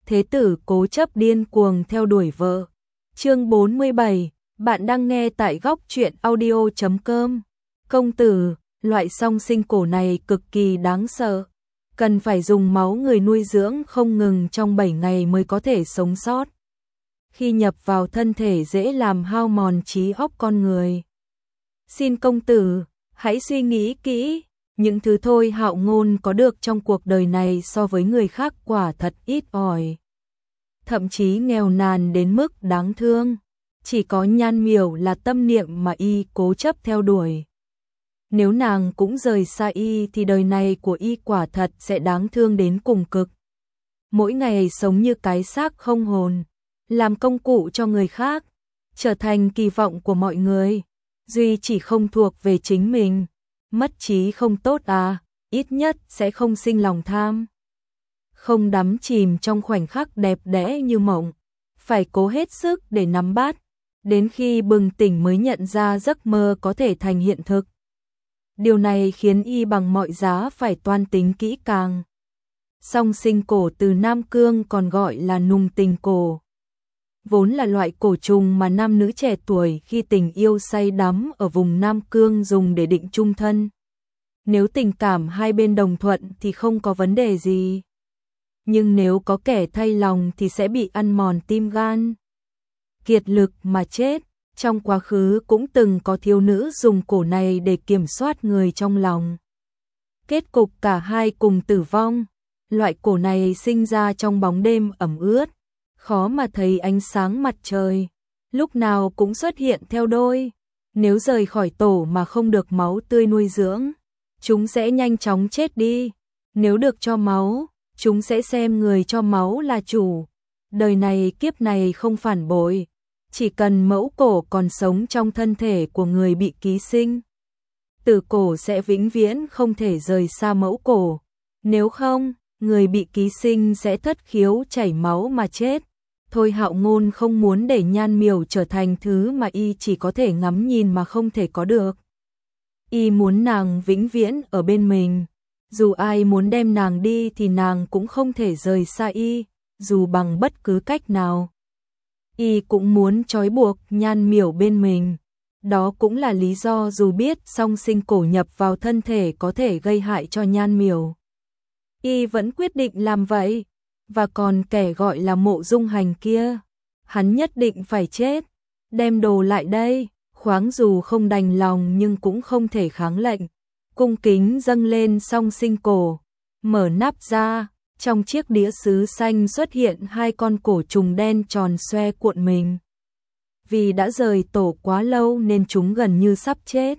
thế tử cố chấp điên cuồng theo đuổi vợ. Chương 47, bạn đang nghe tại góc truyện audio.com. Công tử, loại song sinh cổ này cực kỳ đáng sợ, cần phải dùng máu người nuôi dưỡng không ngừng trong 7 ngày mới có thể sống sót. Khi nhập vào thân thể dễ làm hao mòn trí óc con người. Xin công tử, hãy suy nghĩ kỹ, những thứ Thôi Hạo Ngôn có được trong cuộc đời này so với người khác quả thật ít ỏi. Thậm chí nghèo nàn đến mức đáng thương, chỉ có Nhan Miểu là tâm niệm mà y cố chấp theo đuổi. Nếu nàng cũng rời xa y thì đời này của y quả thật sẽ đáng thương đến cùng cực. Mỗi ngày sống như cái xác không hồn, làm công cụ cho người khác, trở thành kỳ vọng của mọi người, duy chỉ không thuộc về chính mình. Mất trí không tốt à, ít nhất sẽ không sinh lòng tham. Không đắm chìm trong khoảnh khắc đẹp đẽ như mộng, phải cố hết sức để nắm bắt, đến khi bừng tỉnh mới nhận ra giấc mơ có thể thành hiện thực. Điều này khiến y bằng mọi giá phải toan tính kỹ càng. Song sinh cổ từ Nam Cương còn gọi là nùng tình cổ, vốn là loại cổ trùng mà nam nữ trẻ tuổi khi tình yêu say đắm ở vùng Nam Cương dùng để định chung thân. Nếu tình cảm hai bên đồng thuận thì không có vấn đề gì. Nhưng nếu có kẻ thay lòng thì sẽ bị ăn mòn tim gan, kiệt lực mà chết. Trong quá khứ cũng từng có thiếu nữ dùng cổ này để kiểm soát người trong lòng. Kết cục cả hai cùng tử vong. Loại cổ này sinh ra trong bóng đêm ẩm ướt, khó mà thấy ánh sáng mặt trời, lúc nào cũng xuất hiện theo đôi. Nếu rời khỏi tổ mà không được máu tươi nuôi dưỡng, chúng sẽ nhanh chóng chết đi. Nếu được cho máu, chúng sẽ xem người cho máu là chủ. Đời này kiếp này không phản bội, chỉ cần mẫu cổ còn sống trong thân thể của người bị ký sinh, tử cổ sẽ vĩnh viễn không thể rời xa mẫu cổ. Nếu không, người bị ký sinh sẽ thất khiếu chảy máu mà chết. Thôi Hạo Ngôn không muốn để Nhan Miểu trở thành thứ mà y chỉ có thể ngắm nhìn mà không thể có được. Y muốn nàng vĩnh viễn ở bên mình, dù ai muốn đem nàng đi thì nàng cũng không thể rời xa y, dù bằng bất cứ cách nào. Y cũng muốn trói buộc Nhan Miểu bên mình. Đó cũng là lý do dù biết song sinh cổ nhập vào thân thể có thể gây hại cho Nhan Miểu, y vẫn quyết định làm vậy. Và còn kẻ gọi là Mộ Dung Hành kia, hắn nhất định phải chết. Đem đồ lại đây. Khoáng dù không đành lòng nhưng cũng không thể kháng lệnh, cung kính dâng lên song sinh cổ. Mở nắp ra, trong chiếc đĩa sứ xanh xuất hiện hai con cổ trùng đen tròn xoe cuộn mình. Vì đã rời tổ quá lâu nên chúng gần như sắp chết.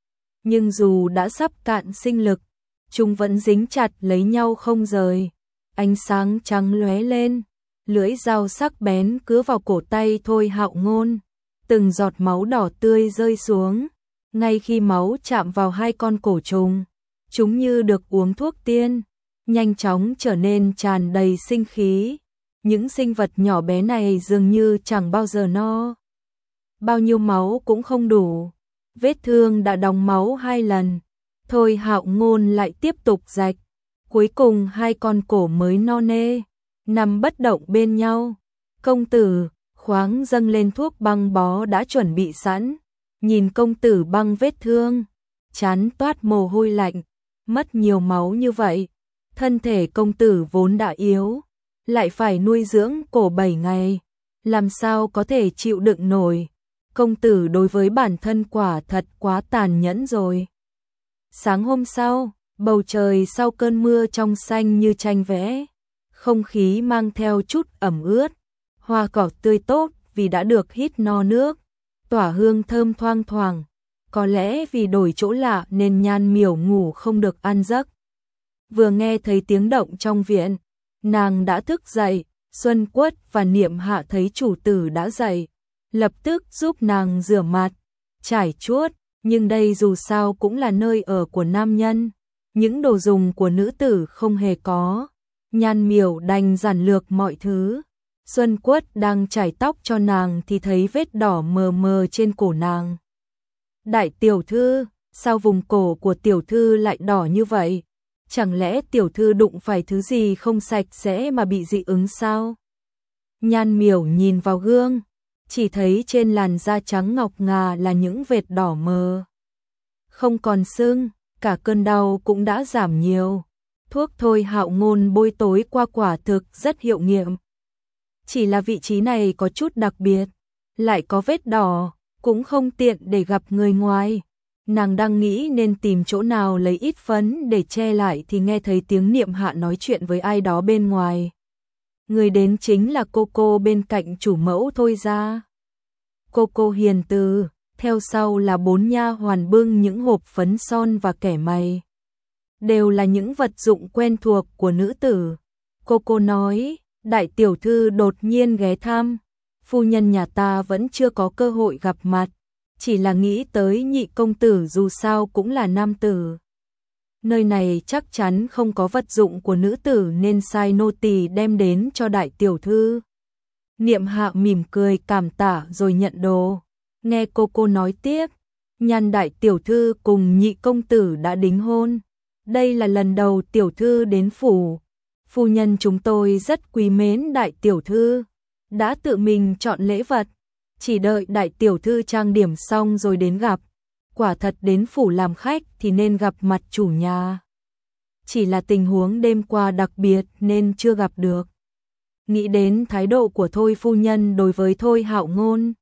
Nhưng dù đã sắp cạn sinh lực, chúng vẫn dính chặt lấy nhau không rời. Ánh sáng trắng lóe lên, lưỡi dao sắc bén cứa vào cổ tay Thôi Hạo Ngôn. Từng giọt máu đỏ tươi rơi xuống. Ngay khi máu chạm vào hai con cổ trùng, chúng như được uống thuốc tiên, nhanh chóng trở nên tràn đầy sinh khí. Những sinh vật nhỏ bé này dường như chẳng bao giờ no. Bao nhiêu máu cũng không đủ. Vết thương đã đóng máu 2 lần. Thôi Hạo Ngôn lại tiếp tục rạch. Cuối cùng hai con cổ mới no nê, nằm bất động bên nhau. Công tử, khoáng dâng lên thuốc băng bó đã chuẩn bị sẵn. Nhìn công tử băng vết thương, chán toát mồ hôi lạnh. Mất nhiều máu như vậy, thân thể công tử vốn đã yếu, lại phải nuôi dưỡng cổ 7 ngày, làm sao có thể chịu đựng nổi. Công tử đối với bản thân quả thật quá tàn nhẫn rồi. Sáng hôm sau, bầu trời sau cơn mưa trong xanh như tranh vẽ, không khí mang theo chút ẩm ướt, hoa cỏ tươi tốt vì đã được hít no nước, tỏa hương thơm thoang thoảng. Có lẽ vì đổi chỗ lạ nên Nhan Miểu ngủ không được an giấc. Vừa nghe thấy tiếng động trong viện, nàng đã thức dậy. Xuân Quất và Niệm Hạ thấy chủ tử đã dậy, lập tức giúp nàng rửa mặt, trải chuốt. Nhưng đây dù sao cũng là nơi ở của nam nhân, những đồ dùng của nữ tử không hề có. Nhan Miểu đành giản lược mọi thứ. Xuân Quất đang chải tóc cho nàng thì thấy vết đỏ mờ mờ trên cổ nàng. Đại tiểu thư, sao vùng cổ của tiểu thư lại đỏ như vậy? Chẳng lẽ tiểu thư đụng phải thứ gì không sạch sẽ mà bị dị ứng sao? Nhan Miểu nhìn vào gương, chỉ thấy trên làn da trắng ngọc ngà là những vệt đỏ mờ. Không còn sưng, cả cơn đau cũng đã giảm nhiều. Thuốc Thôi Hạo Ngôn bôi tối qua quả thực rất hiệu nghiệm. Chỉ là vị trí này có chút đặc biệt, lại có vết đỏ, cũng không tiện để gặp người ngoài. Nàng đang nghĩ nên tìm chỗ nào lấy ít phấn để che lại thì nghe thấy tiếng Niệm Hạ nói chuyện với ai đó bên ngoài. Người đến chính là cô bên cạnh chủ mẫu Thôi gia. Cô hiền từ, theo sau là 4 nha hoàn bưng những hộp phấn son và kẻ mày. Đều là những vật dụng quen thuộc của nữ tử. Cô nói, đại tiểu thư đột nhiên ghé thăm, phu nhân nhà ta vẫn chưa có cơ hội gặp mặt, chỉ là nghĩ tới Nhị công tử dù sao cũng là nam tử. Nơi này chắc chắn không có vật dụng của nữ tử nên sai nô tỳ đem đến cho đại tiểu thư. Niệm Hạ mỉm cười cảm tạ rồi nhận đồ. Nghe cô nói tiếp, Nhan đại tiểu thư cùng Nhị công tử đã đính hôn. Đây là lần đầu tiểu thư đến phủ. Phu nhân chúng tôi rất quý mến đại tiểu thư, đã tự mình chọn lễ vật, chỉ đợi đại tiểu thư trang điểm xong rồi đến gặp. Quả thật đến phủ làm khách thì nên gặp mặt chủ nhà. Chỉ là tình huống đêm qua đặc biệt nên chưa gặp được. Nghĩ đến thái độ của Thôi phu nhân đối với Thôi Hạo Ngôn,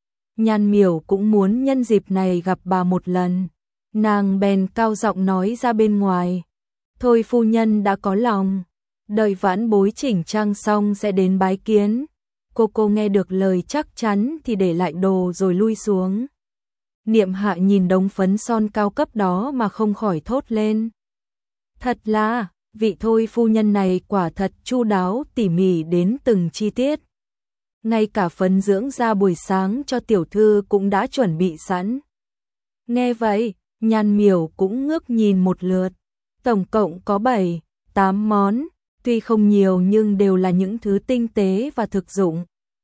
Nhan Miểu cũng muốn nhân dịp này gặp bà một lần. Nàng bèn cao giọng nói ra bên ngoài. Thôi phu nhân đã có lòng, đợi vãn bối chỉnh trang xong sẽ đến bái kiến. Cô nghe được lời chắc chắn thì để lại đồ rồi lui xuống. Niệm Hạ nhìn đống phấn son cao cấp đó mà không khỏi thốt lên. Thật là, vị Thôi phu nhân này quả thật chu đáo tỉ mỉ đến từng chi tiết. Ngay cả phấn dưỡng da buổi sáng cho tiểu thư cũng đã chuẩn bị sẵn. Nghe vậy, Nhan Miểu cũng ngước nhìn một lượt. Tổng cộng có 7-8 món, tuy không nhiều nhưng đều là những thứ tinh tế và thực dụng.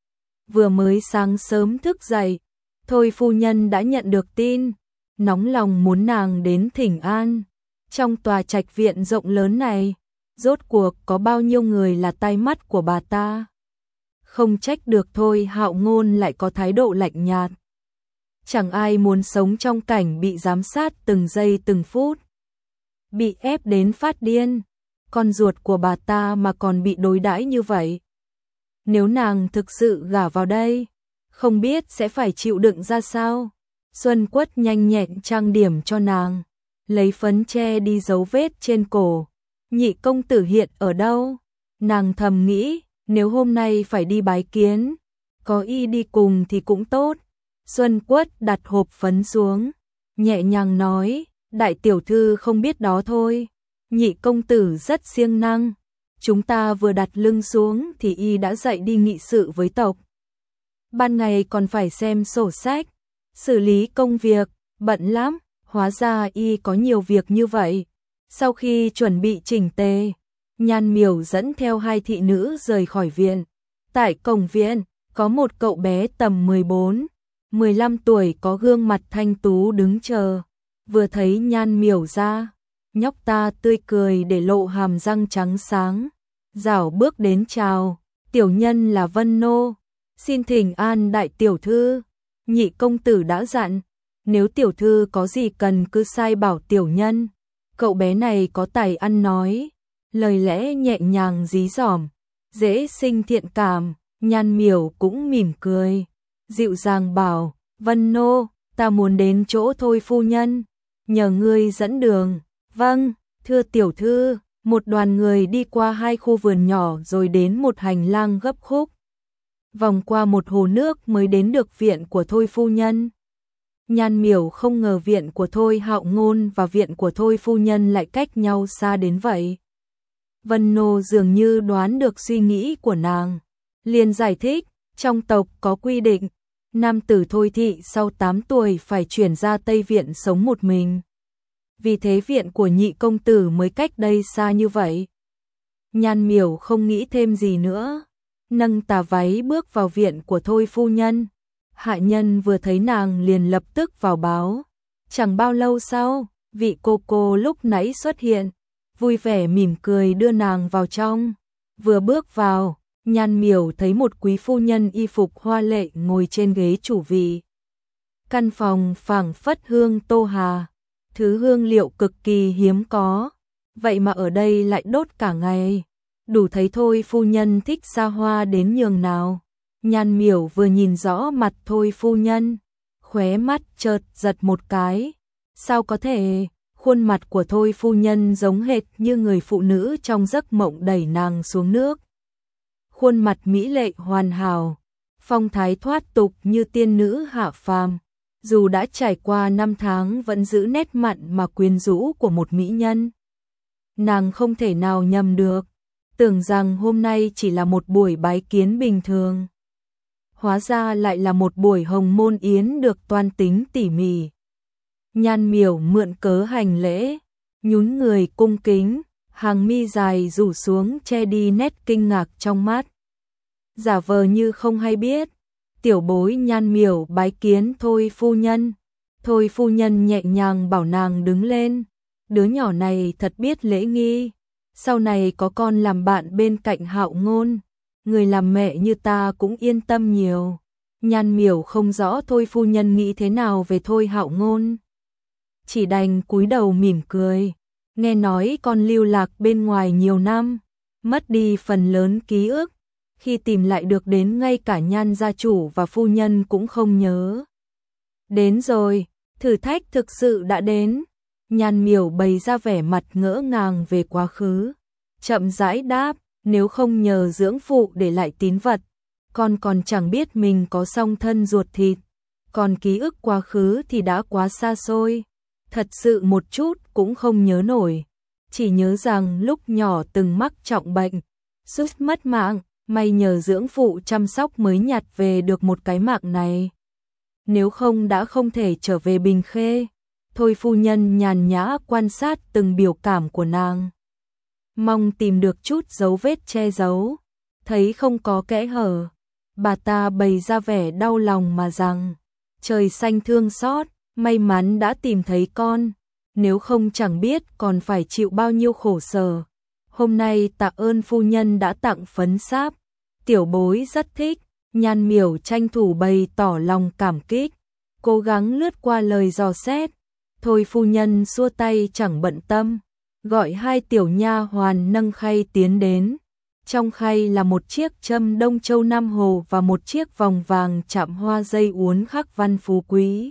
Vừa mới sáng sớm thức dậy, Thôi phu nhân đã nhận được tin, nóng lòng muốn nàng đến thỉnh an. Trong tòa trạch viện rộng lớn này, rốt cuộc có bao nhiêu người là tai mắt của bà ta? Không trách được Thôi Hạo Ngôn lại có thái độ lạnh nhạt. Chẳng ai muốn sống trong cảnh bị giám sát từng giây từng phút, bị ép đến phát điên. Con ruột của bà ta mà còn bị đối đãi như vậy. Nếu nàng thực sự gả vào đây, không biết sẽ phải chịu đựng ra sao. Xuân Quất nhanh nhẹn trang điểm cho nàng, lấy phấn che đi dấu vết trên cổ. Nhị công tử hiện ở đâu? Nàng thầm nghĩ, nếu hôm nay phải đi bái kiến, có y đi cùng thì cũng tốt. Xuân Quất đặt hộp phấn xuống, nhẹ nhàng nói, đại tiểu thư không biết đó thôi. Nhị công tử rất siêng năng, chúng ta vừa đặt lưng xuống thì y đã dậy đi nghị sự với tộc. Ban ngày còn phải xem sổ sách, xử lý công việc, bận lắm, hóa ra y có nhiều việc như vậy. Sau khi chuẩn bị chỉnh tề, Nhan Miểu dẫn theo 2 thị nữ rời khỏi viện. Tại cổng viện, có một cậu bé tầm 14-15 tuổi có gương mặt thanh tú đứng chờ. Vừa thấy Nhan Miểu ra, nhóc ta tươi cười để lộ hàm răng trắng sáng, rảo bước đến chào, tiểu nhân là Vân Nô, xin thỉnh an đại tiểu thư. Nhị công tử đã dặn, nếu tiểu thư có gì cần cứ sai bảo tiểu nhân. Cậu bé này có tài ăn nói, lời lẽ nhẹ nhàng dí dỏm, dễ sinh thiện cảm. Nhan Miểu cũng mỉm cười, dịu dàng bảo, Vân Nô, ta muốn đến chỗ Thôi phu nhân, nhờ ngươi dẫn đường. Vâng, thưa tiểu thư. Một đoàn người đi qua 2 khu vườn nhỏ rồi đến một hành lang gấp khúc. Vòng qua một hồ nước mới đến được viện của Thôi phu nhân. Nhan Miểu không ngờ viện của Thôi Hạo Ngôn và viện của Thôi phu nhân lại cách nhau xa đến vậy. Vân Nô dường như đoán được suy nghĩ của nàng, liền giải thích, trong tộc có quy định, nam tử Thôi thị sau 8 tuổi phải chuyển ra Tây viện sống một mình. Vì thế viện của nhị công tử mới cách đây xa như vậy. Nhan Miểu không nghĩ thêm gì nữa, nâng tà váy bước vào viện của Thôi phu nhân. Hạ nhân vừa thấy nàng liền lập tức vào báo. Chẳng bao lâu sau, vị cô lúc nãy xuất hiện, vui vẻ mỉm cười đưa nàng vào trong. Vừa bước vào, Nhan Miểu thấy một quý phu nhân y phục hoa lệ ngồi trên ghế chủ vị. Căn phòng phảng phất hương tô hà, thứ hương liệu cực kỳ hiếm có, vậy mà ở đây lại đốt cả ngày. Đủ thấy thôi phu nhân thích xa hoa đến nhường nào. Nhan Miểu vừa nhìn rõ mặt thôi phu nhân, khóe mắt chợt giật một cái. Sao có thể, khuôn mặt của thôi phu nhân giống hệt như người phụ nữ trong giấc mộng đẩy nàng xuống nước. Khuôn mặt mỹ lệ hoàn hảo, phong thái thoát tục như tiên nữ hạ phàm. Dù đã trải qua 5 tháng vẫn giữ nét mặn mà quyến rũ của một mỹ nhân. Nàng không thể nào nhầm được, tưởng rằng hôm nay chỉ là một buổi bái kiến bình thường. Hóa ra lại là một buổi hồng môn yến được toan tính tỉ mỉ. Nhan Miểu mượn cớ hành lễ, nhún người cung kính, hàng mi dài rủ xuống che đi nét kinh ngạc trong mắt. Giả vờ như không hay biết, tiểu bối Nhan Miểu bái kiến thôi phu nhân. Thôi phu nhân nhẹ nhàng bảo nàng đứng lên, đứa nhỏ này thật biết lễ nghi, sau này có con làm bạn bên cạnh Hạo Ngôn, người làm mẹ như ta cũng yên tâm nhiều. Nhan Miểu không rõ thôi phu nhân nghĩ thế nào về thôi Hạo Ngôn, chỉ đành cúi đầu mỉm cười. Nghe nói con lưu lạc bên ngoài nhiều năm, mất đi phần lớn ký ức, khi tìm lại được đến ngay cả Nhan gia chủ và phu nhân cũng không nhớ. Đến rồi, thử thách thực sự đã đến. Nhan Miểu bày ra vẻ mặt ngỡ ngàng về quá khứ, chậm rãi đáp, nếu không nhờ dưỡng phụ để lại tín vật, con còn chẳng biết mình có song thân ruột thịt, còn ký ức quá khứ thì đã quá xa xôi, thật sự một chút cũng không nhớ nổi, chỉ nhớ rằng lúc nhỏ từng mắc trọng bệnh, suýt mất mạng, may nhờ dưỡng phụ chăm sóc mới nhặt về được một cái mạng này. Nếu không đã không thể trở về Bình Khê. Thôi phu nhân nhàn nhã quan sát từng biểu cảm của nàng, mong tìm được chút dấu vết che giấu, thấy không có kẽ hở, bà ta bày ra vẻ đau lòng mà rằng, trời xanh thương xót, may mắn đã tìm thấy con, nếu không chẳng biết còn phải chịu bao nhiêu khổ sở. Hôm nay tạ ơn phu nhân đã tặng phấn sáp, tiểu bối rất thích. Nhan Miểu tranh thủ bày tỏ lòng cảm kích, cố gắng lướt qua lời dò xét. Thôi phu nhân xua tay chẳng bận tâm, gọi 2 tiểu nha hoàn nâng khay tiến đến. Trong khay là một chiếc châm Đông Châu Nam Hồ và một chiếc vòng vàng chạm hoa dây uốn khắc văn phú quý.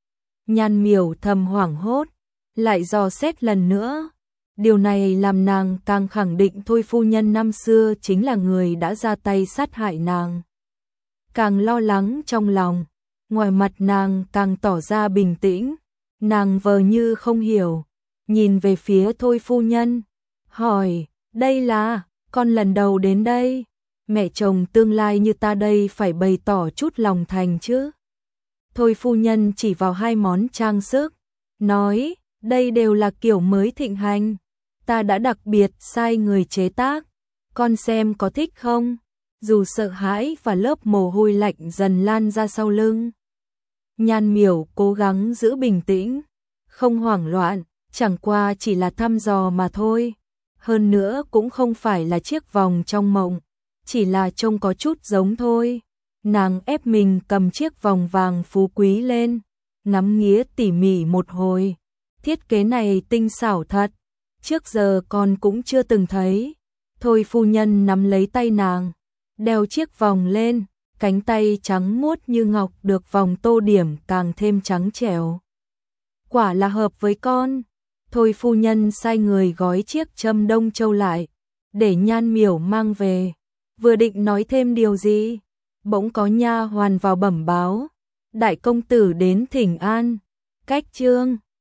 Nhan Miểu thầm hoảng hốt, lại dò xét lần nữa. Điều này làm nàng càng khẳng định thôi phu nhân năm xưa chính là người đã ra tay sát hại nàng. Càng lo lắng trong lòng, ngoài mặt nàng càng tỏ ra bình tĩnh. Nàng vờ như không hiểu, nhìn về phía thôi phu nhân, hỏi, đây là, con lần đầu đến đây, mẹ chồng tương lai như ta đây phải bày tỏ chút lòng thành chứ. Thôi phu nhân chỉ vào 2 món trang sức, nói, đây đều là kiểu mới thịnh hành, ta đã đặc biệt sai người chế tác, con xem có thích không? Dù sợ hãi và lớp mồ hôi lạnh dần lan ra sau lưng. Nhan Miểu cố gắng giữ bình tĩnh, không hoảng loạn, chẳng qua chỉ là thăm dò mà thôi. Hơn nữa cũng không phải là chiếc vòng trong mộng, chỉ là trông có chút giống thôi. Nàng ép mình cầm chiếc vòng vàng phú quý lên, ngắm nghía tỉ mỉ một hồi. Thiết kế này tinh xảo thật, trước giờ con cũng chưa từng thấy. Thôi phu nhân nắm lấy tay nàng, đeo chiếc vòng lên, cánh tay trắng muốt như ngọc được vòng tô điểm càng thêm trắng trẻo. Quả là hợp với con. Thôi phu nhân sai người gói chiếc châm Đông Châu lại, để Nhan Miểu mang về. Vừa định nói thêm điều gì, bỗng có nha hoàn vào bẩm báo, đại công tử đến thỉnh an. Cách chương